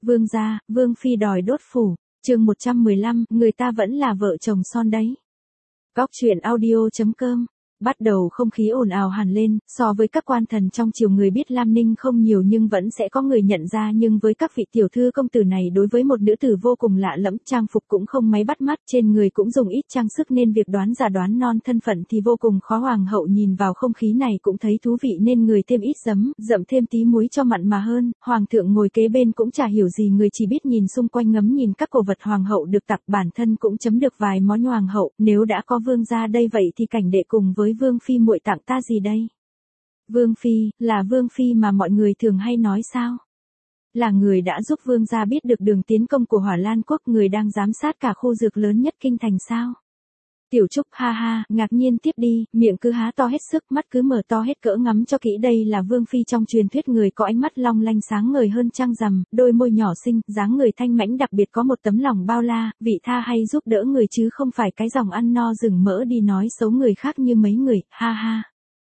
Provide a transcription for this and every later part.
Vương gia, Vương phi đòi đốt phủ, chương 115, người ta vẫn là vợ chồng son đấy. Góc truyện audio.com. Bắt đầu không khí ồn ào hẳn lên, so với các quan thần trong triều người biết Lam Ninh không nhiều nhưng vẫn sẽ có người nhận ra, nhưng với các vị tiểu thư công tử này đối với một nữ tử vô cùng lạ lẫm, trang phục cũng không mấy bắt mắt, trên người cũng dùng ít trang sức nên việc đoán già đoán non thân phận thì vô cùng khó. Hoàng hậu nhìn vào không khí này cũng thấy thú vị nên người thêm ít dậm thêm tí muối cho mặn mà hơn. Hoàng thượng ngồi kế bên cũng chả hiểu gì, người chỉ biết nhìn xung quanh ngắm nhìn các cổ vật hoàng hậu được tặng, bản thân cũng chấm được vài món. Hoàng hậu, nếu đã có vương gia đây vậy thì cảnh đệ cùng với vương phi muội tặng ta gì đây? Vương phi, là vương phi mà mọi người thường hay nói sao? Là người đã giúp vương gia biết được đường tiến công của Hỏa Lan quốc, người đang giám sát cả khu dược lớn nhất kinh thành sao? Tiểu Trúc ha ha, ngạc nhiên tiếp đi, miệng cứ há to hết sức, mắt cứ mở to hết cỡ, ngắm cho kỹ. Đây là vương phi trong truyền thuyết, người có ánh mắt long lanh sáng ngời hơn trăng rằm, đôi môi nhỏ xinh, dáng người thanh mãnh, đặc biệt có một tấm lòng bao la, vị tha hay giúp đỡ người chứ không phải cái dòng ăn no rừng mỡ đi nói xấu người khác như mấy người, ha ha.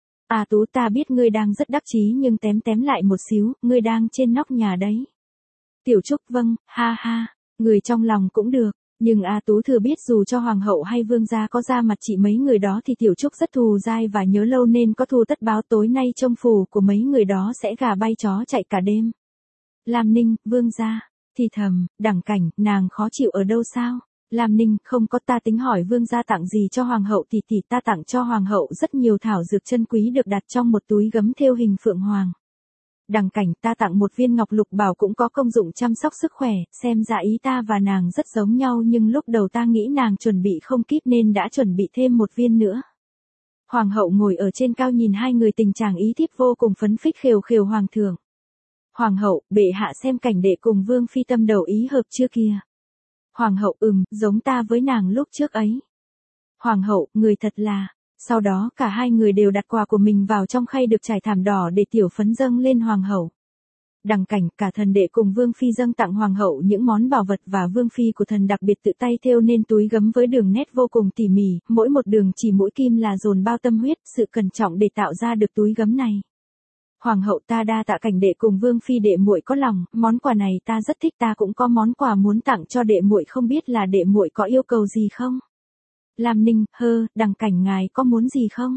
À Tú, ta biết ngươi đang rất đắc chí nhưng tém lại một xíu, ngươi đang trên nóc nhà đấy. Tiểu Trúc vâng, ha ha, người trong lòng cũng được. Nhưng A Tú thừa biết dù cho hoàng hậu hay vương gia có ra mặt trị mấy người đó thì Tiểu Trúc rất thù dai và nhớ lâu nên có thù tất báo, tối nay trong phủ của mấy người đó sẽ gà bay chó chạy cả đêm. Lam Ninh, vương gia, thì thầm, Đằng Cảnh, nàng khó chịu ở đâu sao? Lam Ninh, không có, ta tính hỏi vương gia tặng gì cho hoàng hậu thì ta tặng cho hoàng hậu rất nhiều thảo dược chân quý được đặt trong một túi gấm thêu hình phượng hoàng. Đằng Cảnh, ta tặng một viên ngọc lục bảo cũng có công dụng chăm sóc sức khỏe, xem ra ý ta và nàng rất giống nhau nhưng lúc đầu ta nghĩ nàng chuẩn bị không kíp nên đã chuẩn bị thêm một viên nữa. Hoàng hậu ngồi ở trên cao nhìn hai người, tình trạng ý thiếp vô cùng phấn khích, khều hoàng thượng. Hoàng hậu, bệ hạ xem cảnh đệ cùng vương phi tâm đầu ý hợp chưa kìa. Hoàng hậu, giống ta với nàng lúc trước ấy. Hoàng hậu, người thật là. Sau đó cả hai người đều đặt quà của mình vào trong khay được trải thảm đỏ để tiểu phấn dâng lên hoàng hậu. Đằng Cảnh, cả thần đệ cùng vương phi dâng tặng hoàng hậu những món bảo vật và vương phi của thần đặc biệt tự tay thêu nên túi gấm với đường nét vô cùng tỉ mỉ, mỗi một đường chỉ mũi kim là dồn bao tâm huyết, sự cẩn trọng để tạo ra được túi gấm này. Hoàng hậu, ta đa tạ cảnh đệ cùng vương phi, đệ muội có lòng, món quà này ta rất thích, ta cũng có món quà muốn tặng cho đệ muội, không biết là đệ muội có yêu cầu gì không? Lam Ninh, Đằng Cảnh ngài có muốn gì không?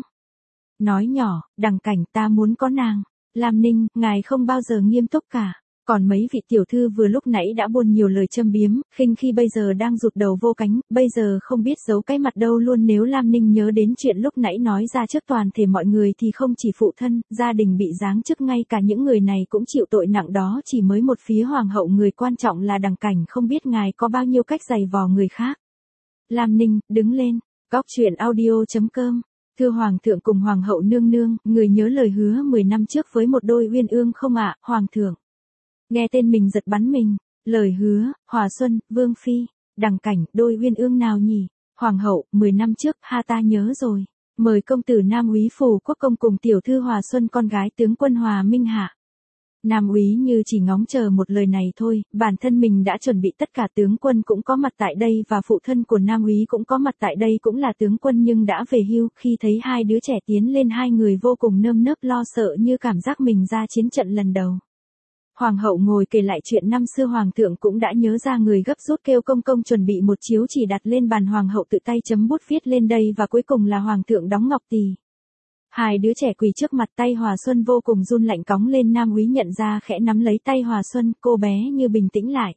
Nói nhỏ, Đằng Cảnh, ta muốn có nàng. Lam Ninh, ngài không bao giờ nghiêm túc cả. Còn mấy vị tiểu thư vừa lúc nãy đã buôn nhiều lời châm biếm, khinh khi bây giờ đang rụt đầu vô cánh, bây giờ không biết giấu cái mặt đâu luôn. Nếu Lam Ninh nhớ đến chuyện lúc nãy nói ra trước toàn thể mọi người thì không chỉ phụ thân, gia đình bị giáng chức, ngay cả những người này cũng chịu tội nặng đó chỉ mới một phía hoàng hậu, người quan trọng là Đằng Cảnh, không biết ngài có bao nhiêu cách giày vò người khác. Lam Ninh, đứng lên. Góc truyện audio.com. Thưa hoàng thượng cùng hoàng hậu nương nương, người nhớ lời hứa 10 năm trước với một đôi uyên ương không ạ? Hoàng thượng. Nghe tên mình giật bắn mình. Lời hứa, Hòa Xuân, Vương phi. Đằng Cảnh, đôi uyên ương nào nhỉ? Hoàng hậu, 10 năm trước, ta nhớ rồi. Mời công tử Nam úy Phù Quốc Công cùng tiểu thư Hòa Xuân, con gái tướng quân Hòa Minh Hạ. Nam úy như chỉ ngóng chờ một lời này thôi, bản thân mình đã chuẩn bị tất cả, tướng quân cũng có mặt tại đây và phụ thân của Nam úy cũng có mặt tại đây, cũng là tướng quân nhưng đã về hưu. Khi thấy hai đứa trẻ tiến lên, hai người vô cùng nơm nớp lo sợ như cảm giác mình ra chiến trận lần đầu. Hoàng hậu ngồi kể lại chuyện năm xưa, hoàng thượng cũng đã nhớ ra, người gấp rút kêu công công chuẩn bị một chiếu chỉ đặt lên bàn, hoàng hậu tự tay chấm bút viết lên đây và cuối cùng là hoàng thượng đóng ngọc tỳ. Hai đứa trẻ quỳ trước mặt, tay Hòa Xuân vô cùng run lạnh cóng lên. Nam úy nhận ra khẽ nắm lấy tay Hòa Xuân, cô bé như bình tĩnh lại.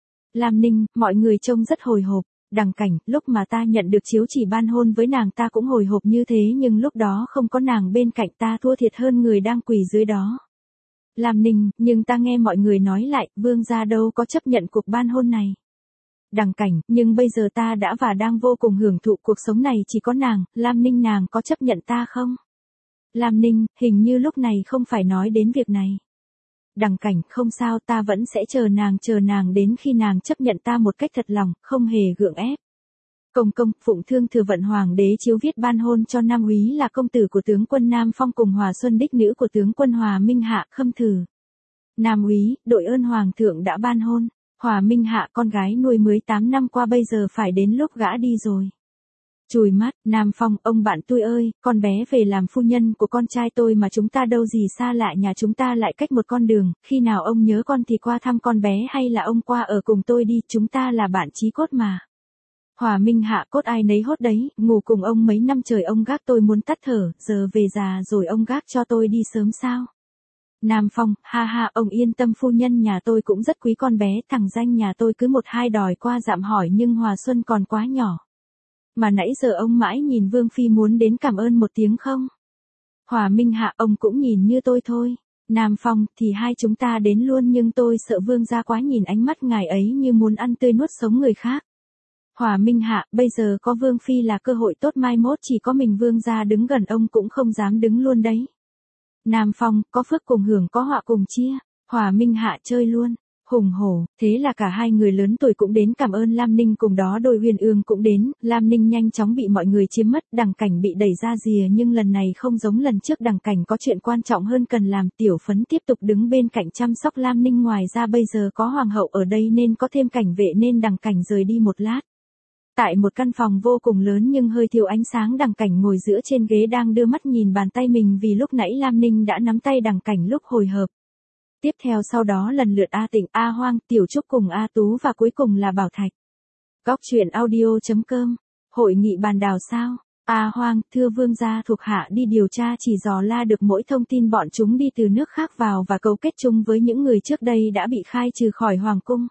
Lam Ninh, mọi người trông rất hồi hộp. Đằng Cảnh, lúc mà ta nhận được chiếu chỉ ban hôn với nàng ta cũng hồi hộp như thế nhưng lúc đó không có nàng bên cạnh, ta thua thiệt hơn người đang quỳ dưới đó. Lam Ninh, nhưng ta nghe mọi người nói lại, vương gia đâu có chấp nhận cuộc ban hôn này. Đằng Cảnh, nhưng bây giờ ta đã và đang vô cùng hưởng thụ cuộc sống này, chỉ có nàng. Lam Ninh, nàng có chấp nhận ta không? Lam Ninh, hình như lúc này không phải nói đến việc này. Đằng Cảnh, không sao, ta vẫn sẽ chờ nàng đến khi nàng chấp nhận ta một cách thật lòng, không hề gượng ép. Công công, phụng thương thừa vận hoàng đế chiếu viết ban hôn cho Nam úy là công tử của tướng quân Nam Phong cùng Hòa Xuân đích nữ của tướng quân Hòa Minh Hạ, khâm thử. Nam úy, đội ơn hoàng thượng đã ban hôn. Hòa Minh Hạ, con gái nuôi mới 8 năm qua bây giờ phải đến lúc gã đi rồi. Chùi mắt, Nam Phong, ông bạn tôi ơi, con bé về làm phu nhân của con trai tôi mà chúng ta đâu gì xa lạ, nhà chúng ta lại cách một con đường, khi nào ông nhớ con thì qua thăm con bé hay là ông qua ở cùng tôi đi, chúng ta là bạn chí cốt mà. Hòa Minh Hạ, cốt ai nấy hốt đấy, ngủ cùng ông mấy năm trời ông gác tôi muốn tắt thở, giờ về già rồi ông gác cho tôi đi sớm sao? Nam Phong, ha ha, ông yên tâm, phu nhân nhà tôi cũng rất quý con bé, thằng danh nhà tôi cứ một hai đòi qua dạm hỏi nhưng Hòa Xuân còn quá nhỏ. Mà nãy giờ ông mãi nhìn Vương Phi muốn đến cảm ơn một tiếng không? Hòa Minh Hạ, ông cũng nhìn như tôi thôi. Nam Phong, thì hai chúng ta đến luôn nhưng tôi sợ Vương gia quá nhìn ánh mắt ngài ấy như muốn ăn tươi nuốt sống người khác. Hòa Minh Hạ, bây giờ có Vương Phi là cơ hội tốt, mai mốt chỉ có mình Vương gia đứng gần ông cũng không dám đứng luôn đấy. Nam Phong, có phước cùng hưởng có họa cùng chia. Hòa Minh Hạ, chơi luôn. Hùng hổ, thế là cả hai người lớn tuổi cũng đến cảm ơn Lam Ninh, cùng đó đôi Huyền Ương cũng đến, Lam Ninh nhanh chóng bị mọi người chiếm mất, Đằng Cảnh bị đẩy ra rìa nhưng lần này không giống lần trước, Đằng Cảnh có chuyện quan trọng hơn cần làm, Tiểu Phấn tiếp tục đứng bên cạnh chăm sóc Lam Ninh, ngoài ra bây giờ có hoàng hậu ở đây nên có thêm cảnh vệ nên Đằng Cảnh rời đi một lát. Tại một căn phòng vô cùng lớn nhưng hơi thiếu ánh sáng, Đằng Cảnh ngồi giữa trên ghế đang đưa mắt nhìn bàn tay mình vì lúc nãy Lam Ninh đã nắm tay Đằng Cảnh lúc hồi hợp. Tiếp theo sau đó lần lượt A Tịnh, A Hoang, Tiểu Trúc cùng A Tú và cuối cùng là Bảo Thạch. Góc truyện audio.com. Hội nghị bàn đào sao? A Hoang, thưa Vương gia, thuộc hạ đi điều tra chỉ dò la được mỗi thông tin bọn chúng đi từ nước khác vào và cấu kết chung với những người trước đây đã bị khai trừ khỏi Hoàng cung.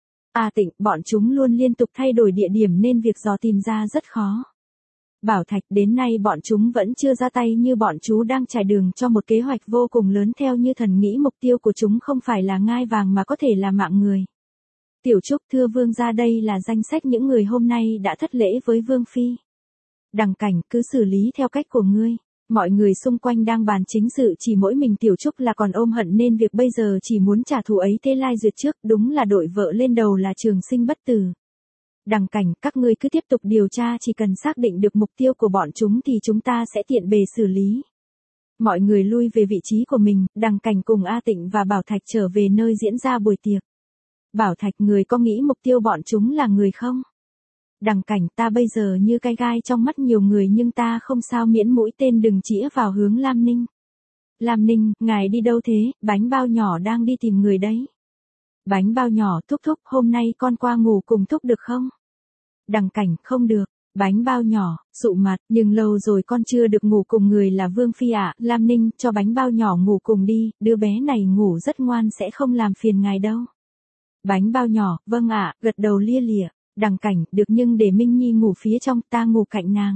A Tịnh, bọn chúng luôn liên tục thay đổi địa điểm nên việc dò tìm ra rất khó. Bảo Thạch, đến nay bọn chúng vẫn chưa ra tay như bọn chú đang trải đường cho một kế hoạch vô cùng lớn, theo như thần nghĩ mục tiêu của chúng không phải là ngai vàng mà có thể là mạng người. Tiểu Trúc, thưa Vương gia, đây là danh sách những người hôm nay đã thất lễ với Vương Phi. Đằng Cảnh, cứ xử lý theo cách của ngươi. Mọi người xung quanh đang bàn chính sự, chỉ mỗi mình Tiểu Trúc là còn ôm hận nên việc bây giờ chỉ muốn trả thù ấy thế lai duyệt trước, đúng là đội vợ lên đầu là trường sinh bất tử. Đằng Cảnh, các ngươi cứ tiếp tục điều tra, chỉ cần xác định được mục tiêu của bọn chúng thì chúng ta sẽ tiện bề xử lý. Mọi người lui về vị trí của mình, Đằng Cảnh cùng A Tịnh và Bảo Thạch trở về nơi diễn ra buổi tiệc. Bảo Thạch, người có nghĩ mục tiêu bọn chúng là người không? Đằng Cảnh, ta bây giờ như cái gai trong mắt nhiều người nhưng ta không sao, miễn mũi tên đừng chĩa vào hướng Lam Ninh. Lam Ninh, ngài đi đâu thế? Bánh bao nhỏ đang đi tìm người đấy. Bánh bao nhỏ, thúc thúc, hôm nay con qua ngủ cùng thúc được không? Đằng Cảnh, không được. Bánh bao nhỏ, sụ mặt, nhưng lâu rồi con chưa được ngủ cùng người là Vương Phi ạ. Lam Ninh, cho bánh bao nhỏ ngủ cùng đi, đứa bé này ngủ rất ngoan sẽ không làm phiền ngài đâu. Bánh bao nhỏ, vâng ạ, gật đầu lia lịa. Đằng Cảnh, được, nhưng để Minh Nhi ngủ phía trong, ta ngủ cạnh nàng.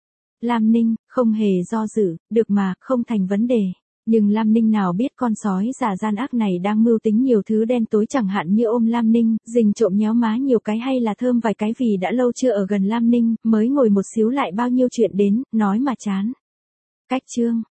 Lam Ninh, không hề do dự, được mà, không thành vấn đề. Nhưng Lam Ninh nào biết con sói già gian ác này đang mưu tính nhiều thứ đen tối, chẳng hạn như ôm Lam Ninh, rình trộm nhéo má nhiều cái hay là thơm vài cái, vì đã lâu chưa ở gần Lam Ninh, mới ngồi một xíu lại bao nhiêu chuyện đến, nói mà chán. Cách chương